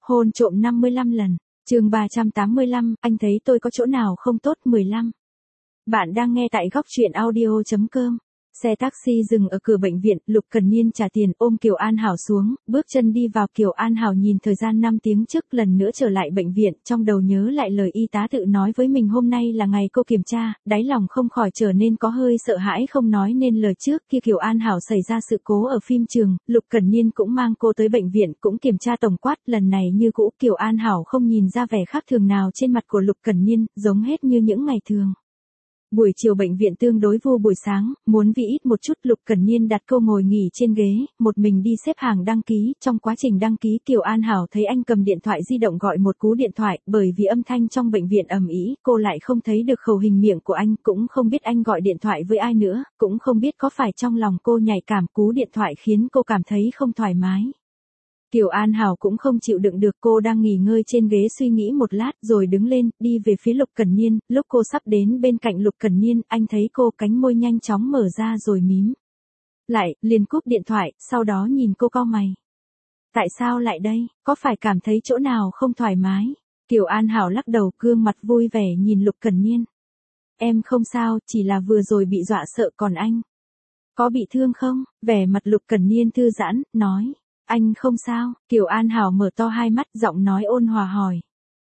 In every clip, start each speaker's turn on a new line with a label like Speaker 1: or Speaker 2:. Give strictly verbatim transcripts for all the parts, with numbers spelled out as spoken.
Speaker 1: Hôn trộm năm mươi lăm lần. Chương ba trăm tám mươi lăm, anh thấy tôi có chỗ nào không tốt mười lăm. Bạn đang nghe tại góc truyện audio chấm com. Xe taxi dừng ở cửa bệnh viện, Lục Cần Niên trả tiền ôm Kiều An Hảo xuống, bước chân đi vào. Kiều An Hảo nhìn thời gian năm tiếng trước lần nữa trở lại bệnh viện, trong đầu nhớ lại lời y tá tự nói với mình hôm nay là ngày cô kiểm tra, đáy lòng không khỏi trở nên có hơi sợ hãi không nói nên lời. Trước khi Kiều An Hảo xảy ra sự cố ở phim trường, Lục Cần Niên cũng mang cô tới bệnh viện cũng kiểm tra tổng quát, lần này như cũ Kiều An Hảo không nhìn ra vẻ khác thường nào trên mặt của Lục Cần Niên, giống hết như những ngày thường. Buổi chiều bệnh viện tương đối vô buổi sáng, muốn vi ít một chút. Lục Cần Niên đặt cô ngồi nghỉ trên ghế, một mình đi xếp hàng đăng ký. Trong quá trình đăng ký, Kiều An Hảo thấy anh cầm điện thoại di động gọi một cú điện thoại, bởi vì âm thanh trong bệnh viện ầm ĩ, cô lại không thấy được khẩu hình miệng của anh, cũng không biết anh gọi điện thoại với ai nữa, cũng không biết có phải trong lòng cô nhạy cảm, cú điện thoại khiến cô cảm thấy không thoải mái. Kiều An Hảo cũng không chịu đựng được, cô đang nghỉ ngơi trên ghế suy nghĩ một lát rồi đứng lên, đi về phía Lục Cần Niên. Lúc cô sắp đến bên cạnh Lục Cần Niên, anh thấy cô cánh môi nhanh chóng mở ra rồi mím lại, liền cúp điện thoại, sau đó nhìn cô cau mày. Tại sao lại đây, có phải cảm thấy chỗ nào không thoải mái? Kiều An Hảo lắc đầu, gương mặt vui vẻ nhìn Lục Cần Niên. Em không sao, chỉ là vừa rồi bị dọa sợ, còn anh? Có bị thương không? Vẻ mặt Lục Cần Niên thư giãn, nói. Anh không sao. Kiều An Hảo mở to hai mắt, giọng nói ôn hòa hỏi.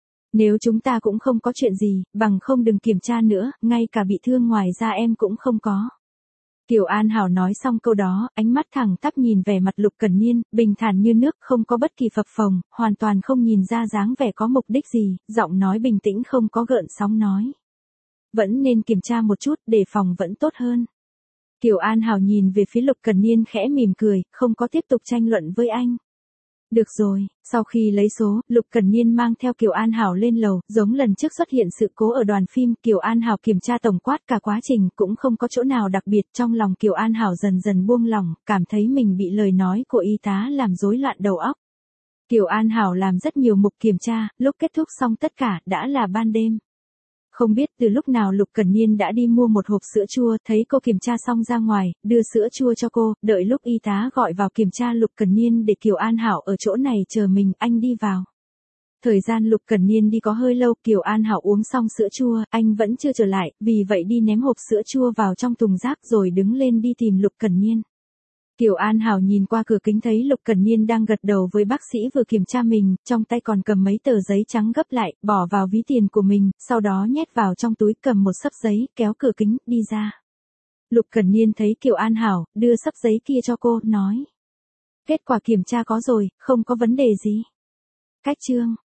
Speaker 1: Nếu chúng ta cũng không có chuyện gì, bằng không đừng kiểm tra nữa, ngay cả bị thương ngoài ra em cũng không có. Kiều An Hảo nói xong câu đó, ánh mắt thẳng tắp nhìn vẻ mặt Lục Cần Niên, bình thản như nước, không có bất kỳ phập phồng, hoàn toàn không nhìn ra dáng vẻ có mục đích gì, giọng nói bình tĩnh không có gợn sóng nói. Vẫn nên kiểm tra một chút, đề phòng vẫn tốt hơn. Kiều An Hảo nhìn về phía Lục Cần Niên khẽ mỉm cười, không có tiếp tục tranh luận với anh. Được rồi, sau khi lấy số, Lục Cần Niên mang theo Kiều An Hảo lên lầu, giống lần trước xuất hiện sự cố ở đoàn phim, Kiều An Hảo kiểm tra tổng quát cả quá trình cũng không có chỗ nào đặc biệt. Trong lòng Kiều An Hảo dần dần buông lỏng, cảm thấy mình bị lời nói của y tá làm rối loạn đầu óc. Kiều An Hảo làm rất nhiều mục kiểm tra, lúc kết thúc xong tất cả đã là ban đêm. Không biết từ lúc nào Lục Cần Niên đã đi mua một hộp sữa chua, thấy cô kiểm tra xong ra ngoài, đưa sữa chua cho cô, đợi lúc y tá gọi vào kiểm tra Lục Cần Niên để Kiều An Hảo ở chỗ này chờ mình, anh đi vào. Thời gian Lục Cần Niên đi có hơi lâu, Kiều An Hảo uống xong sữa chua, anh vẫn chưa trở lại, vì vậy đi ném hộp sữa chua vào trong thùng rác rồi đứng lên đi tìm Lục Cần Niên. Kiều An Hảo nhìn qua cửa kính thấy Lục Cần Niên đang gật đầu với bác sĩ vừa kiểm tra mình, trong tay còn cầm mấy tờ giấy trắng gấp lại, bỏ vào ví tiền của mình, sau đó nhét vào trong túi, cầm một xấp giấy, kéo cửa kính, đi ra. Lục Cần Niên thấy Kiều An Hảo, đưa xấp giấy kia cho cô, nói. Kết quả kiểm tra có rồi, không có vấn đề gì. Cách chương.